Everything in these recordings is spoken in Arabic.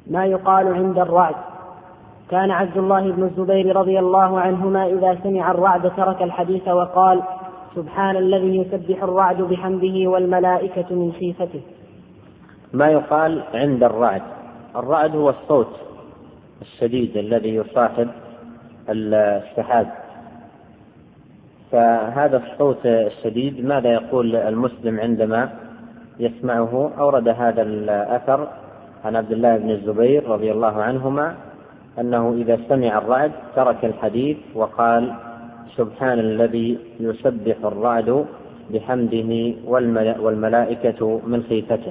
ما يقال عند الرعد. كان عبد الله بن الزبير رضي الله عنهما إذا سمع الرعد ترك الحديث وقال: سبحان الذي يسبح الرعد بحمده والملائكة من خيفته. ما يقال عند الرعد. الرعد هو الصوت الشديد الذي يصاحب السحاب، فهذا الصوت الشديد ماذا يقول المسلم عندما يسمعه؟ أورد هذا الأثر عن عبد الله بن الزبير رضي الله عنهما أنه إذا سمع الرعد ترك الحديث وقال: سبحان الذي يسبح الرعد بحمده والملائكة من خيفته.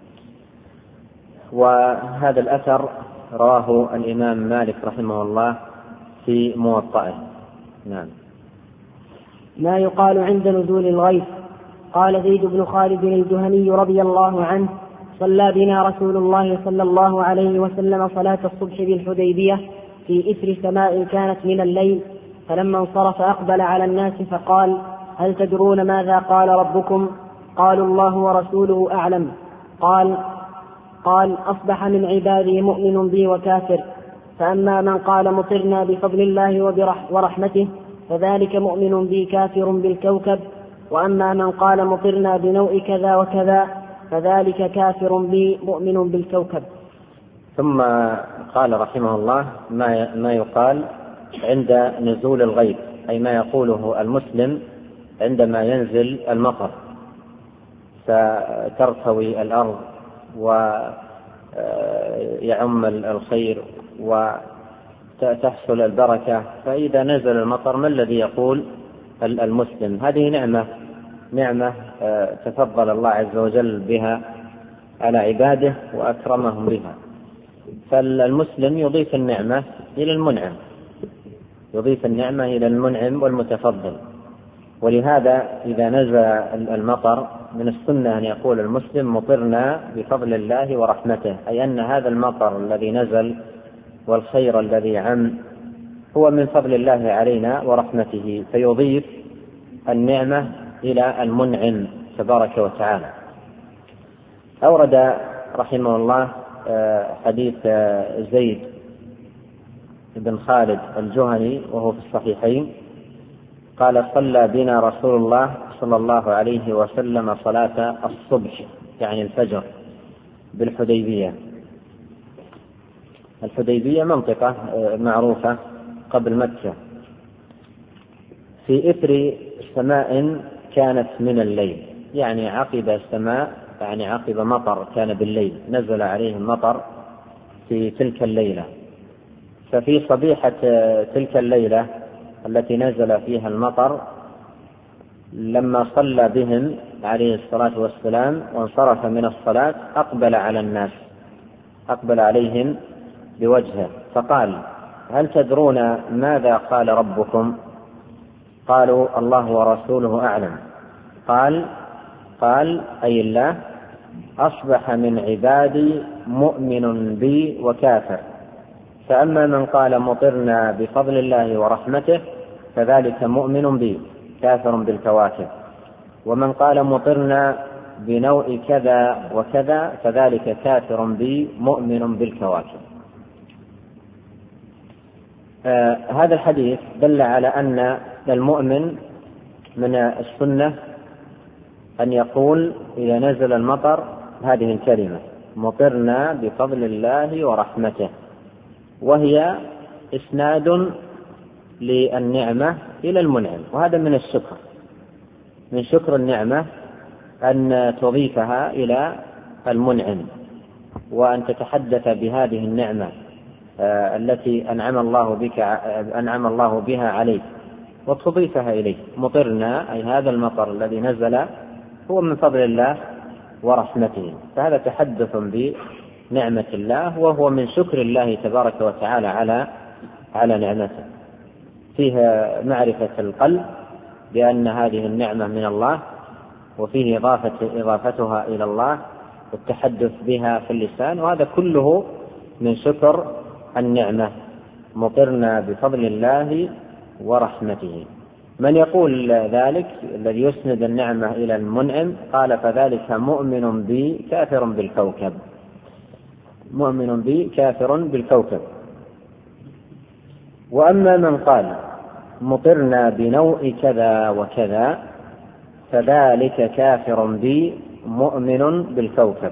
وهذا الأثر رواه الإمام مالك رحمه الله في موطئه. نعم. ما يقال عند نزول الغيث. قال زيد بن خالد الجهني رضي الله عنه: صلى بنا رسول الله صلى الله عليه وسلم صلاة الصبح بالحديبية في إثر سماء كانت من الليل، فلما انصرف أقبل على الناس فقال: هل تدرون ماذا قال ربكم؟ قالوا: الله ورسوله أعلم. قال: أصبح من عبادي مؤمن بي وكافر، فأما من قال مطرنا بفضل الله ورحمته فذلك مؤمن بي كافر بالكوكب، وأما من قال مطرنا بنوء كذا وكذا فذلك كافر بي مؤمن بالكوكب. ثم قال رحمه الله ما يقال عند نزول الغيث، أي ما يقوله المسلم عندما ينزل المطر فترتوي الأرض ويعم الخير وتحصل البركة. فإذا نزل المطر ما الذي يقول المسلم؟ هذه نعمة تفضل الله عز وجل بها على عباده وأكرمهم بها. فالمسلم يضيف النعمة إلى المنعم والمتفضل. ولهذا إذا نزل المطر من السنة أن يقول المسلم: مطرنا بفضل الله ورحمته، أي أن هذا المطر الذي نزل والخير الذي عم هو من فضل الله علينا ورحمته، فيضيف النعمة إلى المنعم تبارك وتعالى. أورد رحمه الله حديث زيد بن خالد الجهني وهو في الصحيحين قال: صلى بنا رسول الله صلى الله عليه وسلم صلاة الصبح يعني الفجر بالحديبية. الحديبية منطقة معروفة قبل مكة، في إثر سماء كانت من الليل، يعني عقب السماء، يعني عقب مطر كان بالليل، نزل عليهم مطر في تلك الليلة. ففي صبيحة تلك الليلة التي نزل فيها المطر لما صلى بهم عليه الصلاة والسلام وانصرف من الصلاة أقبل عليهم بوجهه فقال: هل تدرون ماذا قال ربكم؟ قالوا: الله ورسوله أعلم. قال أي الله: أصبح من عبادي مؤمن بي وكافر، فأما من قال مطرنا بفضل الله ورحمته فذلك مؤمن بي كافر بالكواكب، ومن قال مطرنا بنوء كذا وكذا فذلك كافر بي مؤمن بالكواكب. هذا الحديث دل على أن المؤمن من السنة أن يقول إذا نزل المطر هذه الكلمة: مطرنا بفضل الله ورحمته، وهي إسناد للنعمة إلى المنعم. وهذا من الشكر، من شكر النعمة أن تضيفها إلى المنعم وأن تتحدث بهذه النعمة التي أنعم الله بها عليك وتضيفها إليه. مطرنا أي هذا المطر الذي نزل هو من فضل الله ورحمته، فهذا تحدث بنعمة الله وهو من شكر الله تبارك وتعالى على نعمته. فيها معرفة القلب بأن هذه النعمة من الله، وفيه إضافتها إلى الله والتحدث بها في اللسان، وهذا كله من شكر النعمة. مطرنا بفضل الله ورحمته. من يقول ذلك الذي يسند النعمة إلى المنعم قال: فذلك مؤمن بي كافر بالكوكب. مؤمن بي كافر بالكوكب. وأما من قال مطرنا بنوء كذا وكذا فذلك كافر بي مؤمن بالكوكب.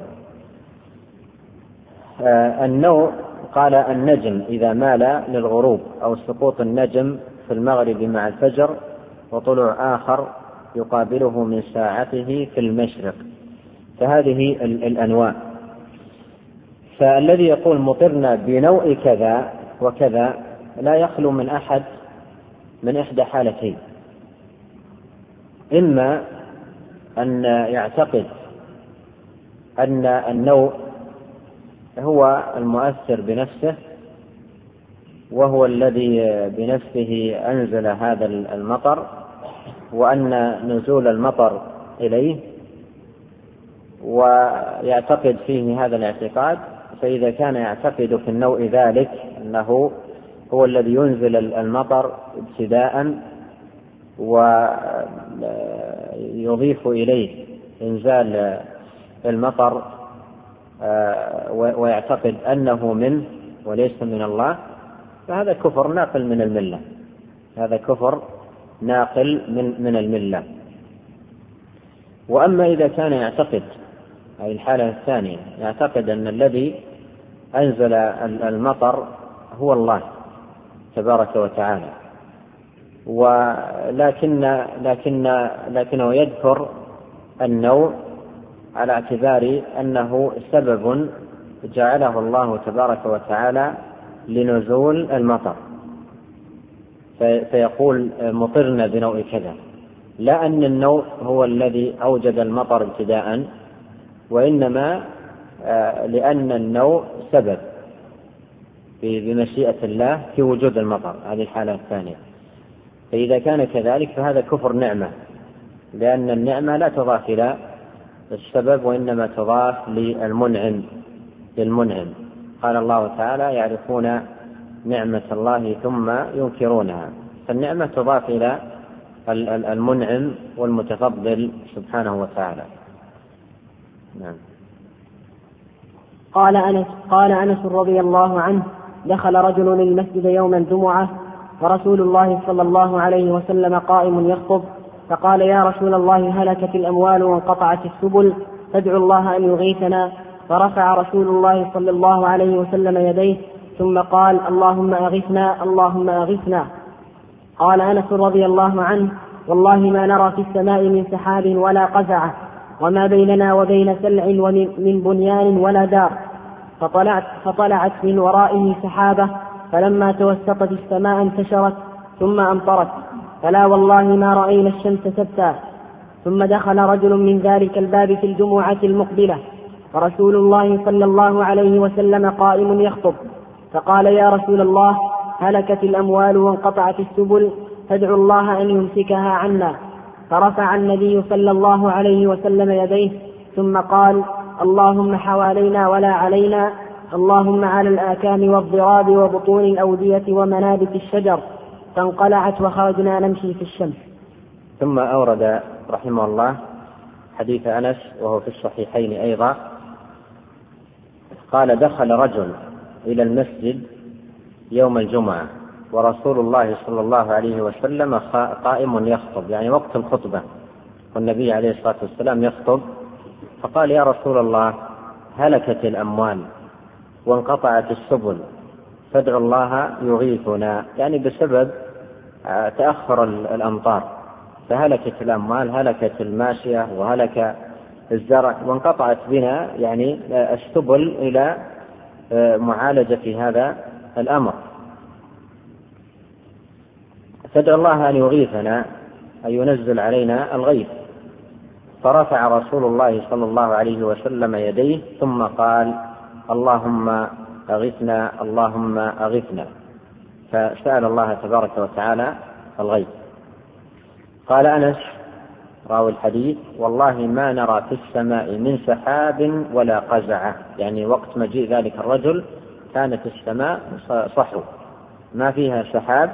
النوء قال النجم إذا مال للغروب، أو سقوط النجم في المغرب مع الفجر وطلوع آخر يقابله من ساعته في المشرق، فهذه الأنواع. فالذي يقول مطرنا بنوء كذا وكذا لا يخلو من إحدى حالتين: إما أن يعتقد أن النوء هو المؤثر بنفسه، وهو الذي بنفسه أنزل هذا المطر، وأن نزول المطر إليه، ويعتقد فيه هذا الاعتقاد. فإذا كان يعتقد في النوء ذلك أنه هو الذي ينزل المطر ابتداء ويضيف إليه إنزال المطر، ويعتقد أنه منه وليس من الله، فهذا كفر ناقل من الملة، هذا كفر ناقل من الملة. وأما إذا كان يعتقد، أي الحالة الثانية، يعتقد أن الذي أنزل المطر هو الله تبارك وتعالى، لكنه يذكر النوء على اعتبار أنه سبب جعله الله تبارك وتعالى لنزول المطر، فيقول مطرنا بنوء كذا، لا أن النوء هو الذي أوجد المطر ابتداء، وإنما لأن النوء سبب بمشيئة الله في وجود المطر، هذه الحالة الثانية. فإذا كان كذلك فهذا كفر نعمة، لأن النعمة لا تضاف إلى السبب وإنما تضاف للمنعم. قال الله تعالى: يعرفون نعمة الله ثم ينكرونها، فالنعمة تضاف إلى المنعم والمتفضل سبحانه وتعالى. نعم. قال أنس رضي الله عنه: دخل رجل المسجد يوم الجمعة ورسول الله صلى الله عليه وسلم قائم يخطب، فقال: يا رسول الله، هلكت الأموال وانقطعت السبل، فادعوا الله أن يغيثنا. فرفع رسول الله صلى الله عليه وسلم يديه ثم قال: اللهم أغثنا، اللهم أغثنا. قال أنس رضي الله عنه: والله ما نرى في السماء من سحاب ولا قزعة، وما بيننا وبين سلع من بنيان ولا دار. فطلعت من ورائه سحابة، فلما توسطت السماء انتشرت ثم أمطرت، فلا والله ما رأينا الشمس سبتا. ثم دخل رجل من ذلك الباب في الجمعة المقبلة، ورسول الله صلى الله عليه وسلم قائم يخطب، فقال: يا رسول الله، هلكت الأموال وانقطعت السبل، فادعوا الله أن يمسكها عنا. فرفع النبي صلى الله عليه وسلم يديه ثم قال: اللهم حوالينا ولا علينا، اللهم على الآكام والضراب وبطون الأودية ومنابت الشجر. فانقلعت وخرجنا نمشي في الشمس. ثم أورد رحمه الله حديث أنس وهو في الصحيحين أيضا، قال: دخل رجل إلى المسجد يوم الجمعة ورسول الله صلى الله عليه وسلم قائم يخطب، يعني وقت الخطبة، والنبي عليه الصلاة والسلام يخطب، فقال: يا رسول الله، هلكت الأموال وانقطعت السبل، فادعوا الله يغيثنا، يعني بسبب تأخر الأمطار، فهلكت الأموال، هلكت الماشية وهلك الزرع، وانقطعت بنا يعني السبل إلى معالجة هذا الأمر، فادعوا الله أن يغيثنا، أن ينزل علينا الغيث. فرفع رسول الله صلى الله عليه وسلم يديه ثم قال: اللهم أغثنا، اللهم أغثنا، فسأل الله تبارك وتعالى الغيث. قال أنس راوي الحديث: والله ما نرى في السماء من سحاب ولا قزعة، يعني وقت مجيء ذلك الرجل كانت السماء صحو، ما فيها سحاب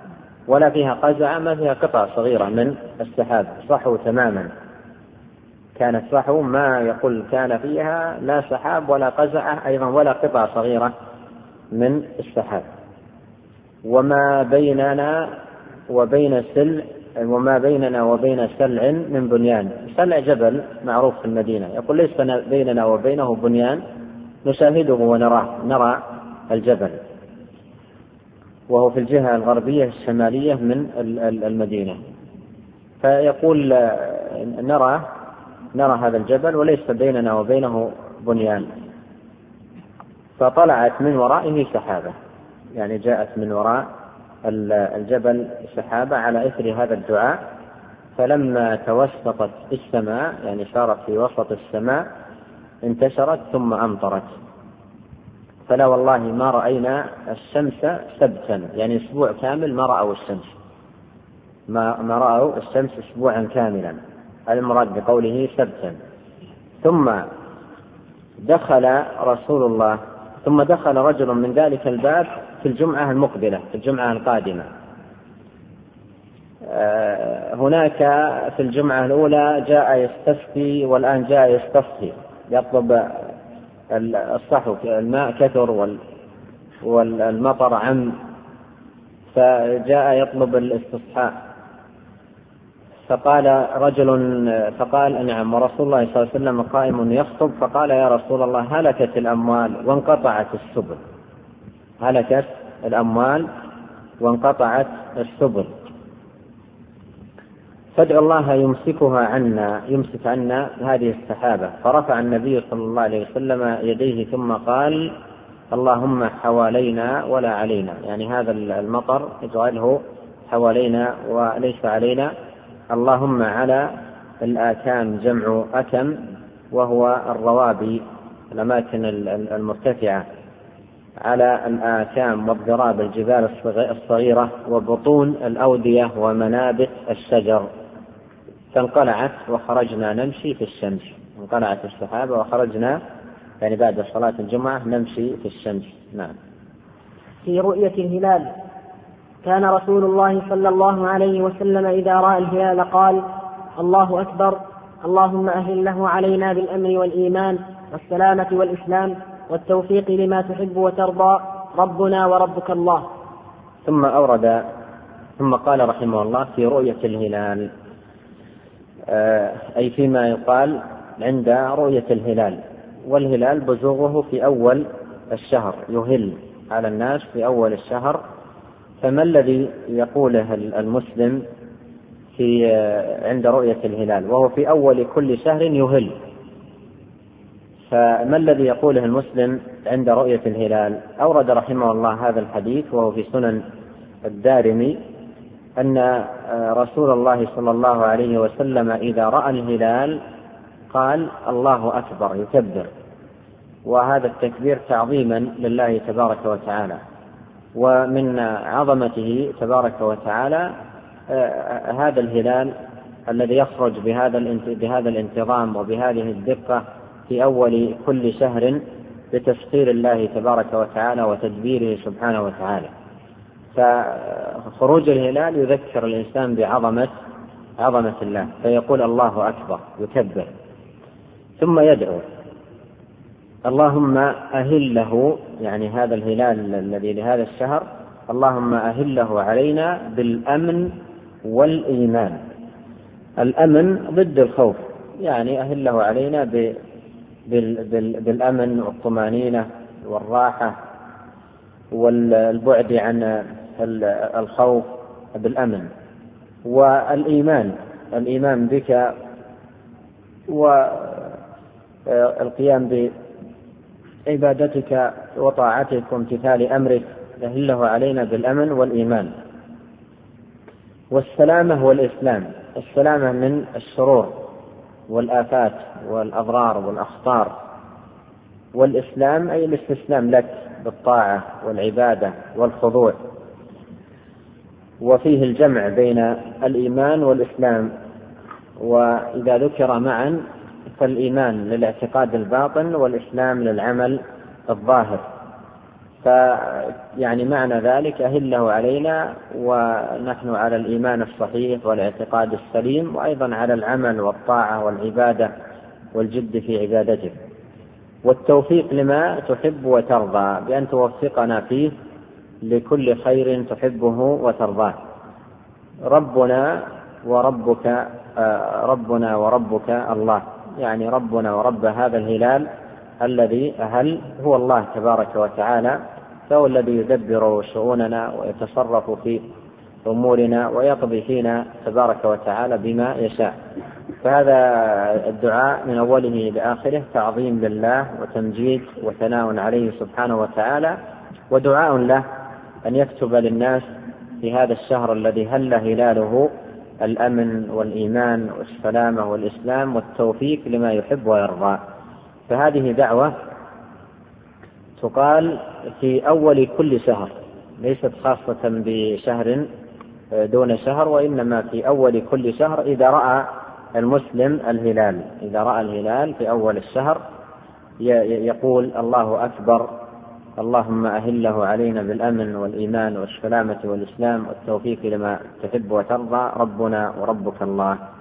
ولا فيها قزعة، ما فيها قطع صغيرة من السحاب، صحو تماما كانت صحو ما يقول كان فيها لا سحاب ولا قزعة أيضا ولا قطعة صغيرة من السحاب. وما بيننا وبين سلع من بنيان. سلع جبل معروف في المدينة، يقول ليس بيننا وبينه بنيان نشاهده ونراه، نرى الجبل، وهو في الجهة الغربية الشمالية من المدينة. فيقول نرى هذا الجبل وليس بيننا وبينه بنيان. فطلعت من ورائه سحابة، يعني جاءت من وراء الجبل سحابة على إثر هذا الدعاء. فلما توسطت السماء، يعني صارت في وسط السماء، انتشرت ثم أمطرت. فلا والله ما رأينا الشمس سبتا، يعني أسبوع كامل ما رأوا الشمس، ما رأوا الشمس أسبوعا كاملا، هذا المراد بقوله سبتا. ثم دخل رجل من ذلك الباب في الجمعة المقبلة، في الجمعة القادمة. هناك في الجمعة الأولى جاء يستسقي، والآن جاء يستصحي، يطلب الصحو، الماء كثر والمطر عم، فجاء يطلب الاستصحاء. فقال نعم، ورسول الله صلى الله عليه وسلم قائم يخطب، فقال يا رسول الله هلكت الأموال وانقطعت السبل، هلكت الأموال وانقطعت السبل، فادعوا الله يمسك عنا هذه السحابة. فرفع النبي صلى الله عليه وسلم يديه ثم قال اللهم حوالينا ولا علينا، يعني هذا المطر اجعله حوالينا وليس علينا. اللهم على الآكام، جمع أكم، وهو الروابي، الأماكن المرتفعة، على الآكام والضراب، الجبال الصغيرة، وبطون الأودية ومنابت الشجر. فانقلعت وخرجنا نمشي في الشمس، انقلعت السحابة وخرجنا يعني بعد صلاة الجمعة نمشي في الشمس. نعم. في رؤية الهلال، كان رسول الله صلى الله عليه وسلم إذا رأى الهلال قال الله أكبر، اللهم أهله علينا بالأمن والإيمان والسلامة والإسلام والتوفيق لما تحب وترضى، ربنا وربك الله. ثم قال رحمه الله في رؤية الهلال، أي فيما يقال عند رؤية الهلال. والهلال بزوغه في أول الشهر، يهل على الناس في أول الشهر. فما الذي يقوله المسلم عند رؤية الهلال وهو في أول كل شهر يهل؟ فما الذي يقوله المسلم عند رؤية الهلال؟ أورد رحمه الله هذا الحديث وهو في سنن الدارمي، أن رسول الله صلى الله عليه وسلم إذا رأى الهلال قال الله أكبر، يكبر، وهذا التكبير تعظيما لله تبارك وتعالى. ومن عظمته تبارك وتعالى هذا الهلال الذي يخرج بهذا الانتظام وبهذه الدقة في أول كل شهر بتسخير الله تبارك وتعالى وتدبيره سبحانه وتعالى. فخروج الهلال يذكر الإنسان بعظمة الله، فيقول الله أكبر، يكبر، ثم يدعو اللهم أهله، يعني هذا الهلال الذي لهذا الشهر، اللهم أهله علينا بالأمن والإيمان. الأمن ضد الخوف، يعني أهله علينا بالأمن والطمأنينة والراحة والبعد عن الخوف بالأمن. والإيمان بك والقيام بعبادتك وطاعتك وامتثال أمرك، أهله علينا بالأمن والإيمان. والسلامة والإسلام، السلامة من الشرور والآفات والأضرار والأخطار، والإسلام أي الاستسلام لك بالطاعة والعبادة والخضوع. وفيه الجمع بين الإيمان والإسلام، وإذا ذكر معا فالإيمان للاعتقاد الباطن والإسلام للعمل الظاهر. يعني معنى ذلك أهله علينا ونحن على الإيمان الصحيح والاعتقاد السليم، وأيضا على العمل والطاعة والعبادة والجد في عبادته، والتوفيق لما تحب وترضى، بأن توفقنا فيه لكل خير تحبه وترضاه. ربنا وربك الله، يعني ربنا ورب هذا الهلال الذي أهل هو الله تبارك وتعالى، فهو الذي يدبر شؤوننا ويتصرف في أمورنا ويقضي فينا تبارك وتعالى بما يشاء. فهذا الدعاء من أوله لآخره تعظيم لله وتمجيد وثناء عليه سبحانه وتعالى، ودعاء له أن يكتب للناس في هذا الشهر الذي هل هلاله الأمن والإيمان والسلامة والإسلام والتوفيق لما يحب ويرضى. فهذه دعوة تقال في أول كل شهر، ليست خاصة بشهر دون شهر، وإنما في أول كل شهر إذا رأى المسلم الهلال، إذا رأى الهلال في أول الشهر يقول الله أكبر، اللهم أهله علينا بالأمن والإيمان والسلامة والإسلام والتوفيق لما تحب وترضى، ربنا وربك الله.